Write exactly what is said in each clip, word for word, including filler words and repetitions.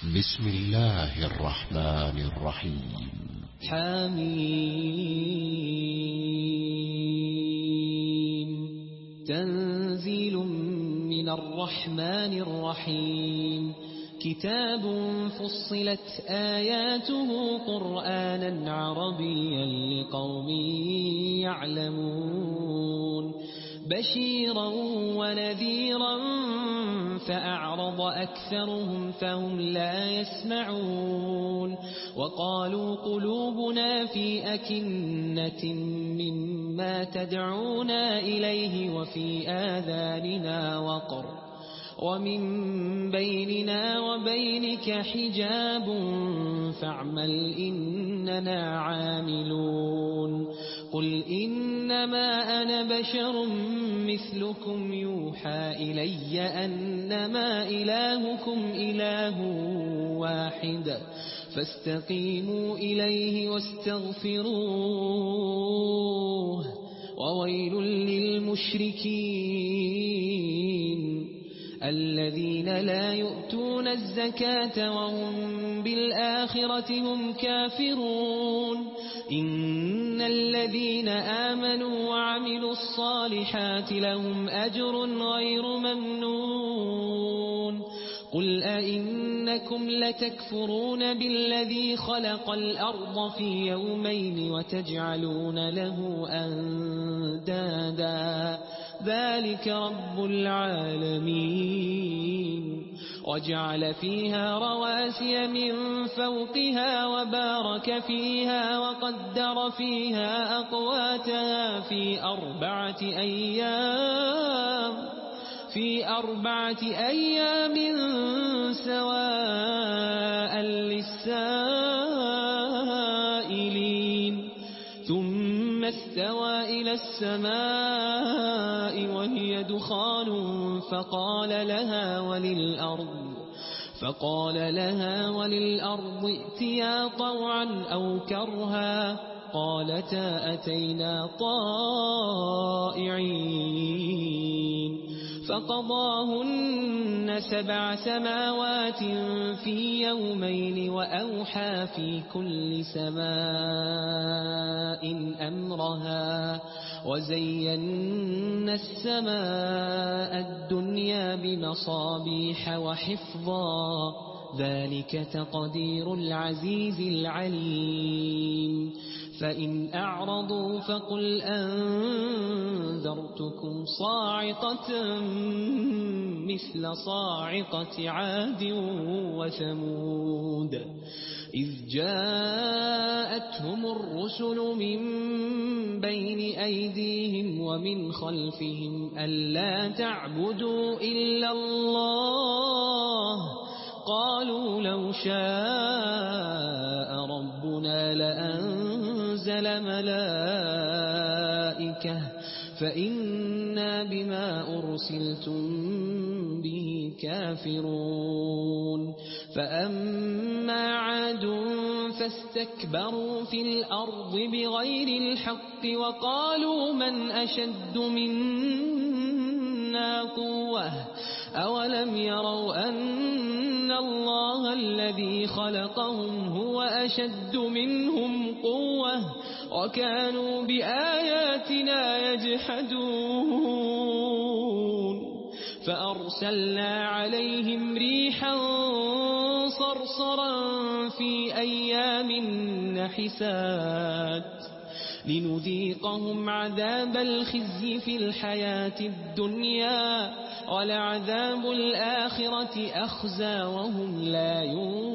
بسم الله الرحمن الرحيم. حميم. تنزيل من الرحمن الرحيم. كتاب فصلت آياته قرآنا عربيا لقوم يعلمون بشيرا ونذيرا فأعرض أكثرهم فهم لا يسمعون وقالوا قلوبنا في أكنة مما تدعونا إليه وفي آذاننا وقر ومن بيننا وبينك حجاب فاعمل إننا عاملون قل إنما أنا بشر مثلكم يوحى إلي أنما إلهكم إله واحد فاستقيموا إليه واستغفروه وويل للمشركين الذين لا يؤتون الزكاة وهم بالآخرة هم كافرون إن الذين آمنوا وعملوا الصالحات لهم أجر غير ممنون قل أئنكم لتكفرون بالذي خلق الأرض في يومين وتجعلون له أندادا ذلك رب العالمين وجعل فيها رواسي من فوقها وبارك فيها وقدر فيها أقواتها في أربعة أيام في أربعة أيام سواء للسائلين ثم استوى إلى السماء وهي دخان فقال لها وللأرض فقال لها وللأرض ائتيا طوعا أو كرها قالتا أتينا طائعين فقضاهن سبع سماوات في يومين وأوحى في كل سماء أمرها وزينا السماء الدنيا بمصابيح وحفظا ذلك تقدير العزيز العليم فإن أعرضوا فقل أنذرتكم صاعقة مثل صاعقة عاد وثمود إذ جاءتهم الرسل من بين أيديهم ومن خلفهم ألا تعبدوا إلا الله قالوا لو شاء ربنا لأنزل ملائكة فإنا بما أرسلتم به كافرون فأما عاد فاستكبروا في الأرض بغير الحق وقالوا من أشد منا قوة أولم يروا أن الله الذي خلقهم هو أشد منهم قوة وكانوا بآياتنا يجحدون فأرسلنا عليهم ريحا صرصرا في أيام نحسات لنذيقهم عذاب الخزي في الحياة الدنيا ولعذاب الآخرة أخزى وهم لا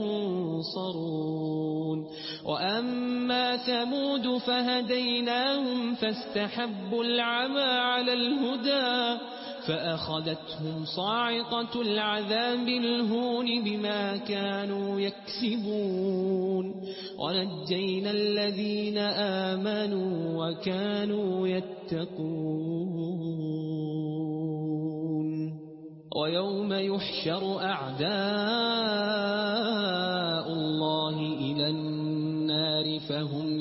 ينصرون وأما ثمود فهديناهم فاستحبوا العمى على الهدى فأخذتهم صاعقة العذاب الهون بما كانوا يكسبون ونجينا الذين آمنوا وكانوا يتقون ويوم يحشر أعداء الله إلى النار فهم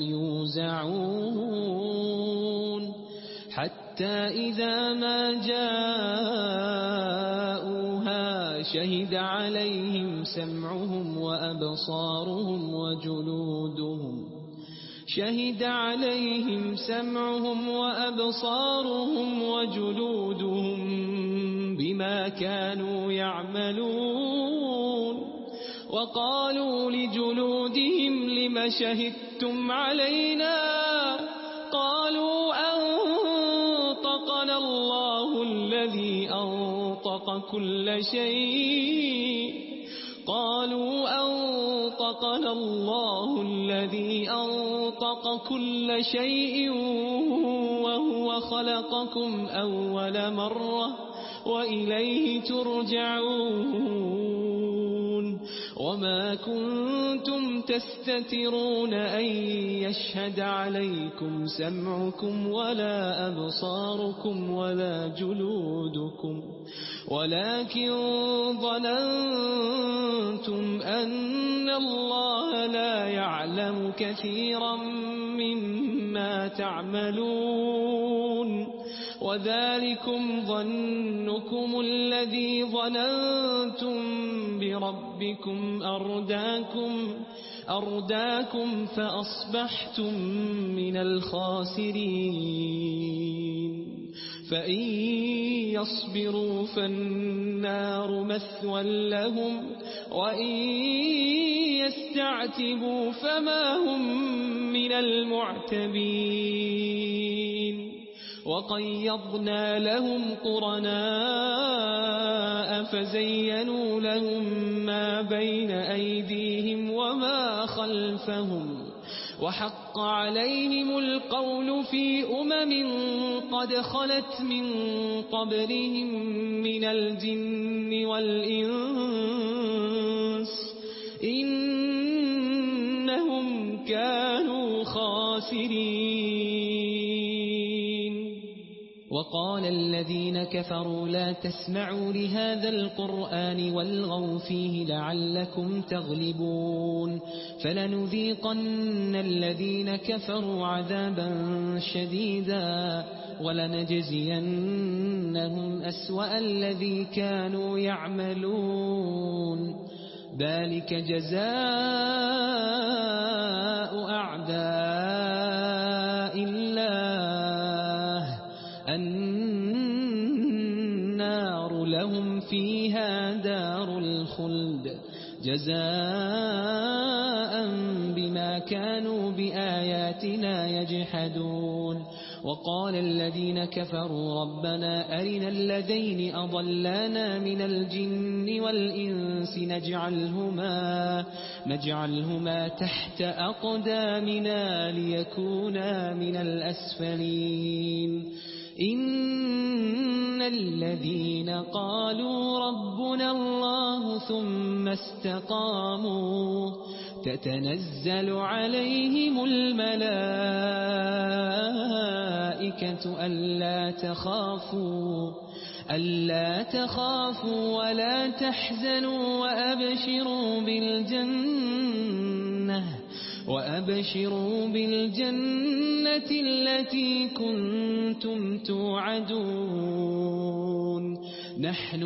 يوزعون حتى إذا ما جاءوها شهد عليهم سمعهم وأبصارهم وجلودهم شهد عليهم سمعهم وأبصارهم وجلودهم بما كانوا يعملون وقالوا لجلودهم لم شهدتم علينا قالوا أنطقنا الله الذي أنطق كل شيء قالوا أنطقنا الله الذي أنطق كل شيء وهو خلقكم أول مرة وإليه ترجعون وما كنتم تستترون أن يشهد عليكم سمعكم ولا أبصاركم ولا جلودكم ولكن ظننتم أن الله لا يعلم كثيرا مما تعملون وذلكم ظنكم الذي ظننتم بربكم أرداكم أرداكم فأصبحتم من الخاسرين فإن يصبروا فالنار مثوى لهم وإن يستعتبوا فما هم من المعتبين وقيضنا لهم قرناء فزينوا لهم ما بين أيديهم وما خلفهم وحق عليهم القول في أمم قد خلت من قبلهم من الجن والإنس إنهم كانوا خاسرين وقال الذين كفروا لا تسمعوا لهذا القرآن والغوا فيه لعلكم تغلبون فلنذيقن الذين كفروا عذابا شديدا ولنجزينهم أسوأ الذي كانوا يعملون ذلك جزاء أعداء الله النار لهم فيها دار الخلد جزاء بما كانوا بآياتنا يجحدون وقال الذين كفروا ربنا أرنا الذين أضلانا من الجن والإنس نجعلهما, نجعلهما تحت أقدامنا ليكونا من الأسفلين إن الذين قالوا ربنا الله ثم استقاموا تتنزل عليهم الملائكة ألا تخافوا ألا تخافوا ولا تحزنوا وأبشروا بالجنة وأبشروا بالجنة التي كنتم توعدون نحن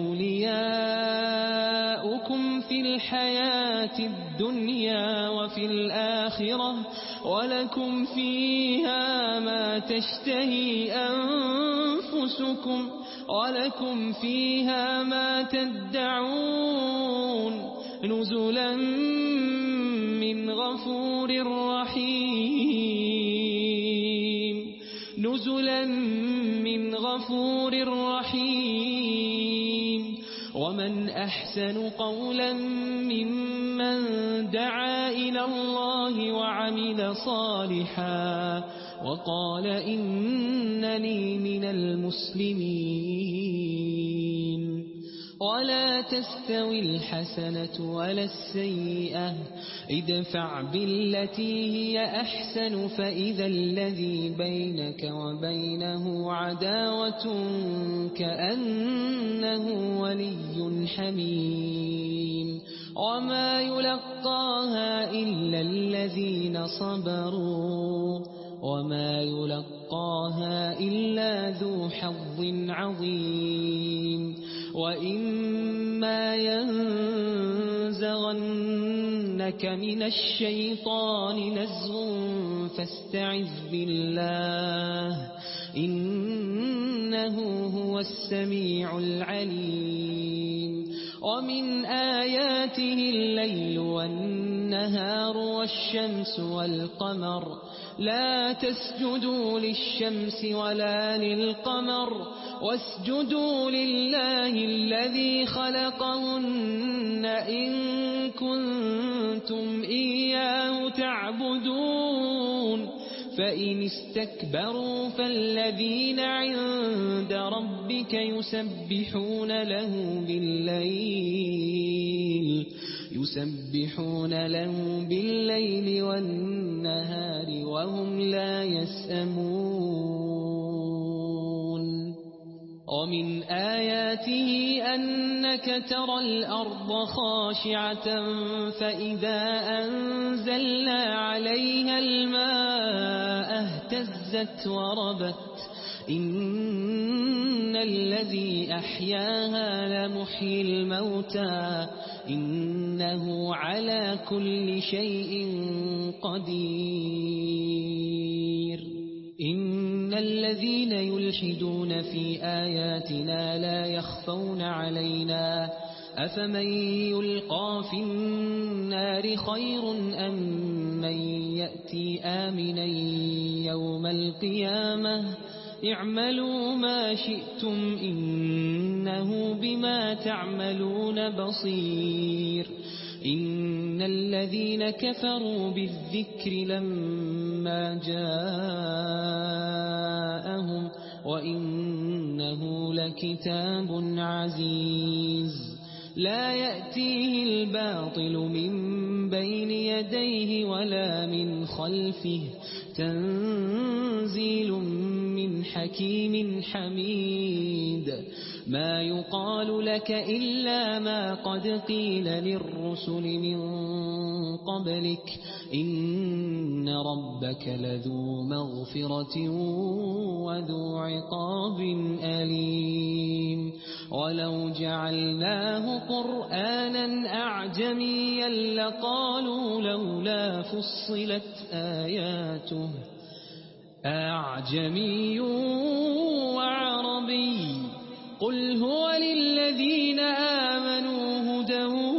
أولياؤكم في الحياة الدنيا وفي الآخرة ولكم فيها ما تشتهي أنفسكم ولكم فيها ما تدعون نزلا من غفور رحيم نزلا من غفور رحيم ومن أحسن قولا ممن دعا إلى الله وعمل صالحا وقال إنني من المسلمين ولا تستوي الحسنة ولا السيئة ادفع بالتي هي أحسن فإذا الذي بينك وبينه عداوة كأنه ولي حميم وما يلقاها إلا الذين صبروا وما يلقاها إلا ذو حظ عظيم وإن وإما ينزغنك من الشيطان نزغ فاستعذ بالله إنه هو السميع العليم ومن آياته الليل والنهار والشمس والقمر لا تسجدوا للشمس ولا للقمر واسجدوا لله الذي خلقهن إن كنتم إياه تعبدون فإن استكبروا فالذين عند ربك يسبحون له بالليل يسبحون له بالليل والنهار وهم لا يسأمون ومن آياته أنك ترى الأرض خاشعة فإذا أنزلنا عليها الماء اهتزت وربت إن الذي أحياها لمحيي الموتى إنه على كل شيء قدير إن الذين يلحدون في آياتنا لا يخفون علينا أفمن يلقى في النار خير أم من يأتي آمنا يوم القيامة اعملوا ما شئتم إنه بما تعملون بصير إن الذين كفروا بالذكر لما جاءهم وإنه لكتاب عزيز لا يأتيه الباطل من بين يديه ولا من خلفه تنزيل من حكيم حميد ما يقال لك إلا ما قد قيل للرسل من قبلك إن ربك لذو مغفرة وذو عقاب أليم ولو جعلناه قرآنا أعجميا لقالوا لولا فصلت آياته أعجمي وعربي قل هو للذين آمنوا هدى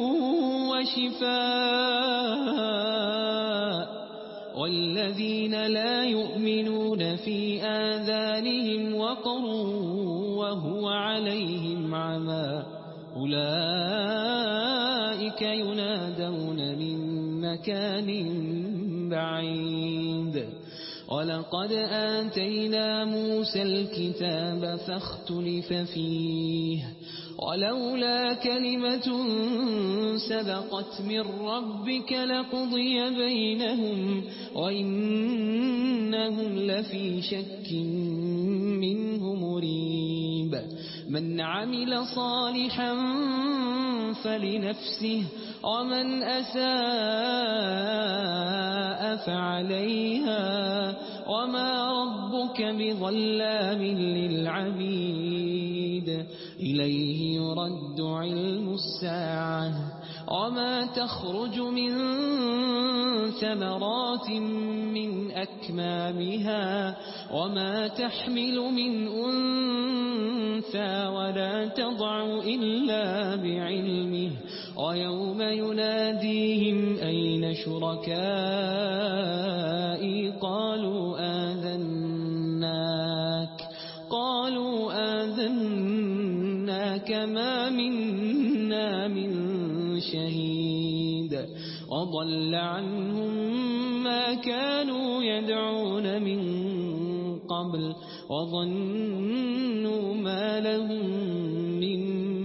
وشفاء والذين لا يؤمنون في آذانهم وقر وهو عليهم عمى أولئك ينادون من مكان بعيد ولقد آتينا موسى الكتاب فاختلف فيه ولولا كلمة سبقت من ربك لقضي بينهم وإنهم لفي شك منه مريب من عمل صالحا فلنفسه ومن أساء فعليها وما ربك بظلام للعبيد إليه يرد علم الساعة وما تخرج من ثمرات من أكمامها وما تحمل من أنثى ولا تضع إلا بعلمه ويوم يناديهم أين شركائي قالوا آذناك قالوا آذناك ما منا من شهيد وضل عنهم ما كانوا يدعون من قبل وظنوا ما لهم من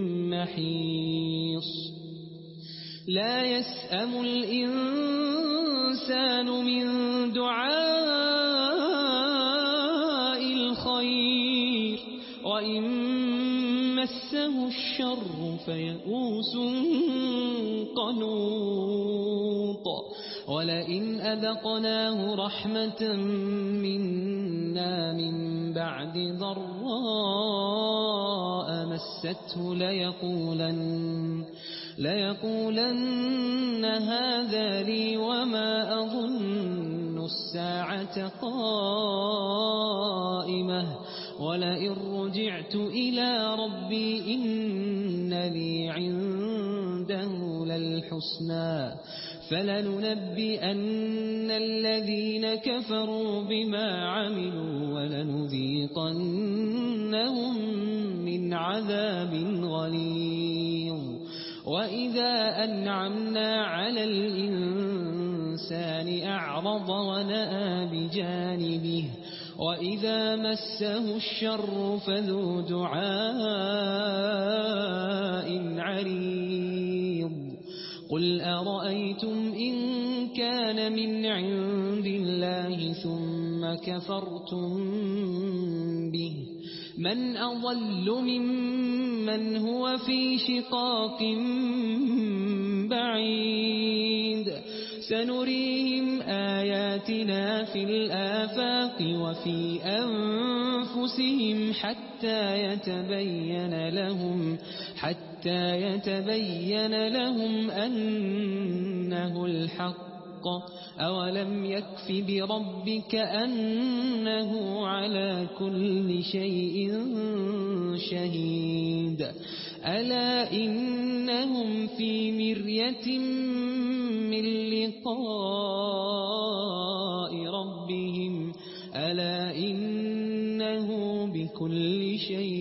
محيص لا يسأم الإنسان من دعاء الخير وإن مسه الشر فيئوس قنوط ولئن أذقناه رحمة منا من بعد ضراء مسته ليقولن, ليقولن هذا لي وما أظن الساعة قائمة ولئن رجعت إلى ربي إن لي عنده للحسنى فلننبئن الذين كفروا بما عملوا ولنذيقنهم من عذاب غليظ. وإذا أنعمنا على الإنسان أعرض ونأى بجانبه وإذا مسه الشر فذو دعاء عريض. قل أرأيتم إن كان من عند الله ثم كفرتم به من أضل ممن هو في شقاق بعيد. سنريهم آياتنا في الآفاق وفي أنفسهم حتى يتبين لهم حتى يتبين لهم أنه الحق. أولم يكف بربك أنه على كل شيء شهيد. ألا إنهم في مرية من لقاء ربهم ألا إنه بكل شيء